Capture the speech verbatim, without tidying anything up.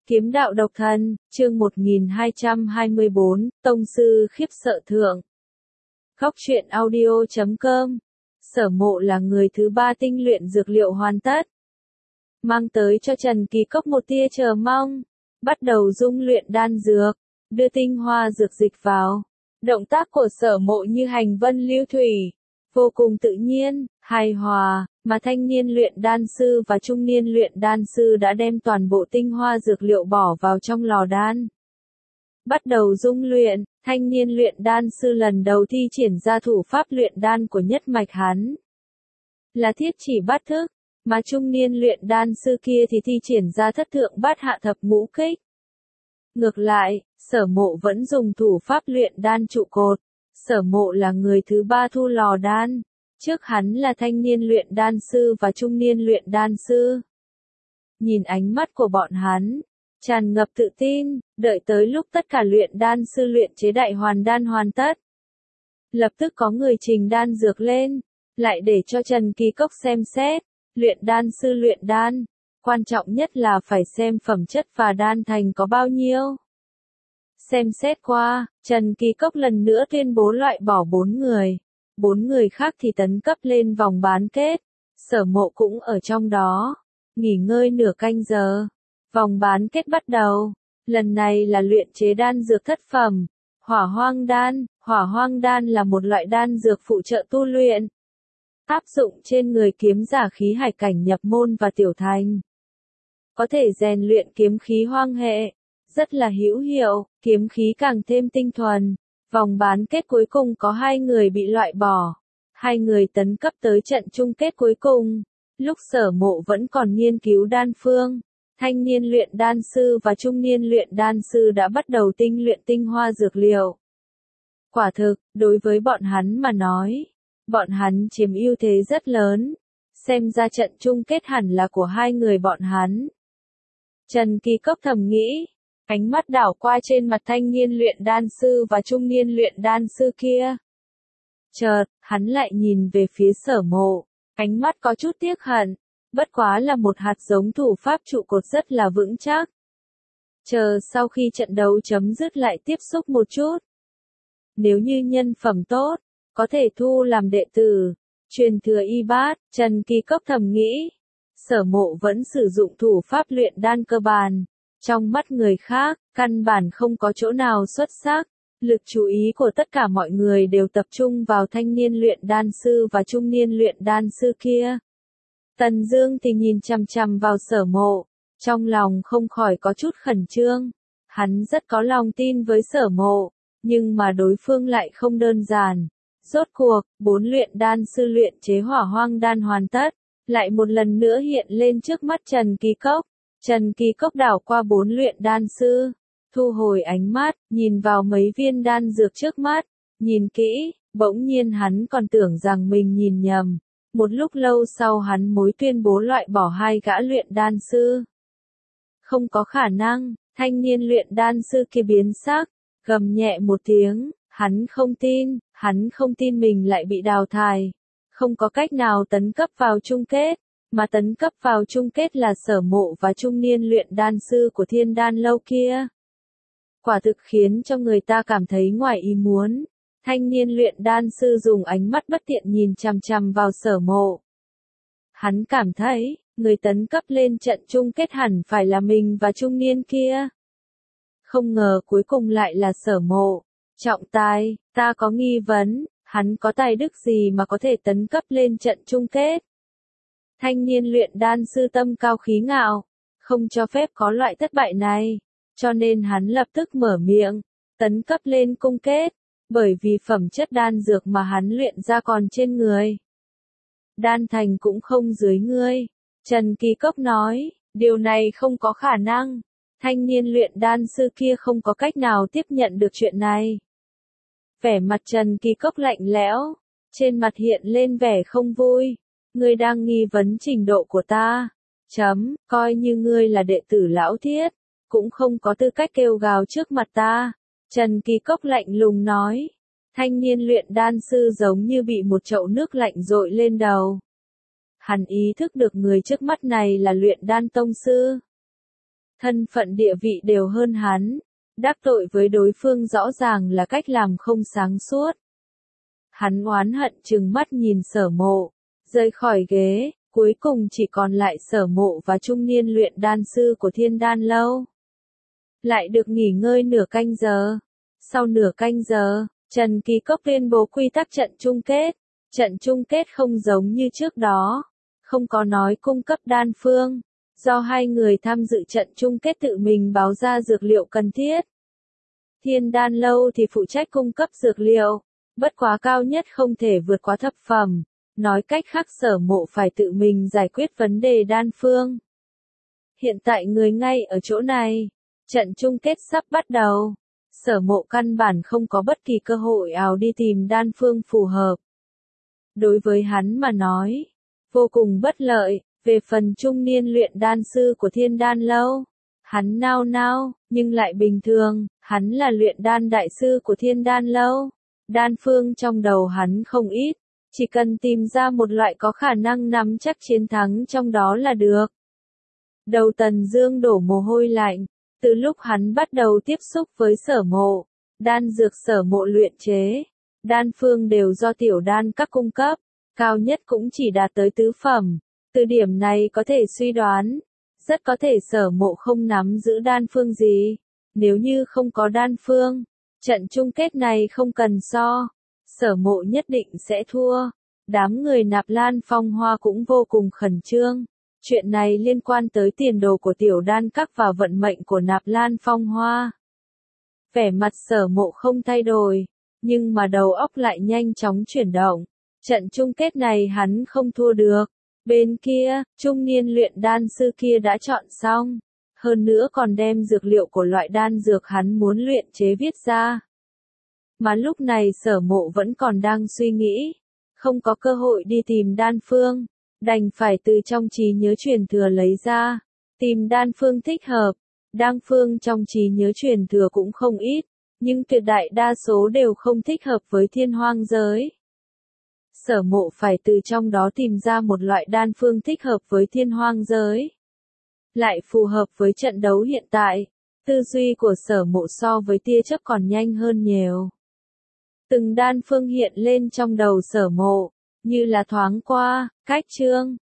Kiếm đạo độc thân, chương một nghìn hai trăm hai mươi bốn, Tông sư khiếp sợ thượng. Góc truyện audio chấm com. Sở Mộ là người thứ ba tinh luyện dược liệu hoàn tất. Mang tới cho Trần Kỳ Cốc một tia chờ mong. Bắt đầu dung luyện đan dược, đưa tinh hoa dược dịch vào. Động tác của Sở Mộ như hành vân lưu thủy, vô cùng tự nhiên, hài hòa, mà thanh niên luyện đan sư và trung niên luyện đan sư đã đem toàn bộ tinh hoa dược liệu bỏ vào trong lò đan. Bắt đầu dung luyện, thanh niên luyện đan sư lần đầu thi triển ra thủ pháp luyện đan của nhất mạch hắn. Là thiết chỉ bát thức, mà trung niên luyện đan sư kia thì thi triển ra thất thượng bát hạ thập ngũ kích. Ngược lại, Sở Mộ vẫn dùng thủ pháp luyện đan trụ cột. Sở Mộ là người thứ ba thu lò đan. Trước hắn là thanh niên luyện đan sư và trung niên luyện đan sư. Nhìn ánh mắt của bọn hắn, tràn ngập tự tin, đợi tới lúc tất cả luyện đan sư luyện chế đại hoàn đan hoàn tất. Lập tức có người trình đan dược lên, lại để cho Trần Kỳ Cốc xem xét, luyện đan sư luyện đan, quan trọng nhất là phải xem phẩm chất và đan thành có bao nhiêu. Xem xét qua, Trần Kỳ Cốc lần nữa tuyên bố loại bỏ bốn người. Bốn người khác thì tấn cấp lên vòng bán kết. Sở Mộ cũng ở trong đó. Nghỉ ngơi nửa canh giờ. Vòng bán kết bắt đầu. Lần này là luyện chế đan dược thất phẩm. Hỏa hoang đan. Hỏa hoang đan là một loại đan dược phụ trợ tu luyện. Áp dụng trên người kiếm giả khí hải cảnh nhập môn và tiểu thành. Có thể rèn luyện kiếm khí hoang hệ. Rất là hữu hiệu, kiếm khí càng thêm tinh thuần. Vòng bán kết cuối cùng có hai người bị loại bỏ. Hai người tấn cấp tới trận chung kết cuối cùng. Lúc Sở Mộ vẫn còn nghiên cứu đan phương. Thanh niên luyện đan sư và trung niên luyện đan sư đã bắt đầu tinh luyện tinh hoa dược liệu. Quả thực, đối với bọn hắn mà nói, bọn hắn chiếm ưu thế rất lớn. Xem ra trận chung kết hẳn là của hai người bọn hắn. Trần Kỳ Cốc thầm nghĩ. Ánh mắt đảo qua trên mặt thanh niên luyện đan sư và trung niên luyện đan sư kia. Chợt, hắn lại nhìn về phía Sở Mộ, ánh mắt có chút tiếc hận, bất quá là một hạt giống thủ pháp trụ cột rất là vững chắc. Chờ sau khi trận đấu chấm dứt lại tiếp xúc một chút. Nếu như nhân phẩm tốt, có thể thu làm đệ tử, truyền thừa y bát, Trần Kỳ Cốc thầm nghĩ. Sở Mộ vẫn sử dụng thủ pháp luyện đan cơ bản. Trong mắt người khác, căn bản không có chỗ nào xuất sắc. Lực chú ý của tất cả mọi người đều tập trung vào thanh niên luyện đan sư và trung niên luyện đan sư kia. Tần Dương thì nhìn chằm chằm vào Sở Mộ, trong lòng không khỏi có chút khẩn trương. Hắn rất có lòng tin với Sở Mộ, nhưng mà đối phương lại không đơn giản. Rốt cuộc, bốn luyện đan sư luyện chế hỏa hoang đan hoàn tất, lại một lần nữa hiện lên trước mắt Trần Kỳ Cốc. Trần Kỳ Cốc đảo qua bốn luyện đan sư, thu hồi ánh mắt, nhìn vào mấy viên đan dược trước mắt, nhìn kỹ, bỗng nhiên hắn còn tưởng rằng mình nhìn nhầm. Một lúc lâu sau hắn mới tuyên bố loại bỏ hai gã luyện đan sư. Không có khả năng, thanh niên luyện đan sư kia biến sắc, gầm nhẹ một tiếng, hắn không tin, hắn không tin mình lại bị đào thải, không có cách nào tấn cấp vào chung kết. Mà tấn cấp vào chung kết là Sở Mộ và trung niên luyện đan sư của Thiên Đan Lâu kia. Quả thực khiến cho người ta cảm thấy ngoài ý muốn. Thanh niên luyện đan sư dùng ánh mắt bất tiện nhìn chằm chằm vào Sở Mộ. Hắn cảm thấy, người tấn cấp lên trận chung kết hẳn phải là mình và trung niên kia. Không ngờ cuối cùng lại là Sở Mộ. Trọng tài, ta có nghi vấn, hắn có tài đức gì mà có thể tấn cấp lên trận chung kết? Thanh niên luyện đan sư tâm cao khí ngạo, không cho phép có loại thất bại này, cho nên hắn lập tức mở miệng, tấn cấp lên chung kết, bởi vì phẩm chất đan dược mà hắn luyện ra còn trên người. Đan thành cũng không dưới ngươi, Trần Kỳ Cốc nói, điều này không có khả năng, thanh niên luyện đan sư kia không có cách nào tiếp nhận được chuyện này. Vẻ mặt Trần Kỳ Cốc lạnh lẽo, trên mặt hiện lên vẻ không vui. Ngươi đang nghi vấn trình độ của ta. Chấm, coi như ngươi là đệ tử lão thiết, cũng không có tư cách kêu gào trước mặt ta. Trần Kỳ Cốc lạnh lùng nói. Thanh niên luyện đan sư giống như bị một chậu nước lạnh dội lên đầu. Hắn ý thức được người trước mắt này là luyện đan tông sư. thân phận địa vị đều hơn hắn, đắc tội với đối phương rõ ràng là cách làm không sáng suốt. Hắn oán hận trừng mắt nhìn Sở Mộ, rời khỏi ghế, cuối cùng chỉ còn lại Sở Mộ và trung niên luyện đan sư của Thiên Đan Lâu. Lại được nghỉ ngơi nửa canh giờ. Sau nửa canh giờ, Trần Kỳ Cốc tuyên bố quy tắc trận chung kết. Trận chung kết không giống như trước đó, không có nói cung cấp đan phương, do hai người tham dự trận chung kết tự mình báo ra dược liệu cần thiết. Thiên Đan Lâu thì phụ trách cung cấp dược liệu, bất quá cao nhất không thể vượt quá thập phẩm, nói cách khác Sở Mộ phải tự mình giải quyết vấn đề đan phương. Hiện tại người ngay ở chỗ này, trận chung kết sắp bắt đầu, Sở Mộ căn bản không có bất kỳ cơ hội nào đi tìm đan phương phù hợp. Đối với hắn mà nói, vô cùng bất lợi. Về phần trung niên luyện đan sư của Thiên Đan Lâu, hắn nao nao, nhưng lại bình thường, hắn là luyện đan đại sư của Thiên Đan Lâu. Đan phương trong đầu hắn không ít, chỉ cần tìm ra một loại có khả năng nắm chắc chiến thắng trong đó là được. Đầu Tần Dương đổ mồ hôi lạnh, từ lúc hắn bắt đầu tiếp xúc với Sở Mộ, đan dược Sở Mộ luyện chế, đan phương đều do tiểu đan các cung cấp, cao nhất cũng chỉ đạt tới tứ phẩm. Từ điểm này có thể suy đoán, rất có thể Sở Mộ không nắm giữ đan phương gì. Nếu như không có đan phương, trận chung kết này không cần so, Sở Mộ nhất định sẽ thua. Đám người Nạp Lan Phong Hoa cũng vô cùng khẩn trương. Chuyện này liên quan tới tiền đồ của tiểu đan các và vận mệnh của Nạp Lan Phong Hoa. Vẻ mặt Sở Mộ không thay đổi, nhưng mà đầu óc lại nhanh chóng chuyển động. Trận chung kết này hắn không thua được. Bên kia, trung niên luyện đan sư kia đã chọn xong, hơn nữa còn đem dược liệu của loại đan dược hắn muốn luyện chế viết ra. Mà lúc này Sở Mộ vẫn còn đang suy nghĩ, không có cơ hội đi tìm đan phương, đành phải từ trong trí nhớ truyền thừa lấy ra, tìm đan phương thích hợp. Đan phương trong trí nhớ truyền thừa cũng không ít, nhưng tuyệt đại đa số đều không thích hợp với thiên hoang giới. Sở Mộ phải từ trong đó tìm ra một loại đan phương thích hợp với thiên hoang giới, lại phù hợp với trận đấu hiện tại. Tư duy của Sở Mộ so với tia chớp còn nhanh hơn nhiều. Từng đan phương hiện lên trong đầu Sở Mộ, như là thoáng qua, cách chương,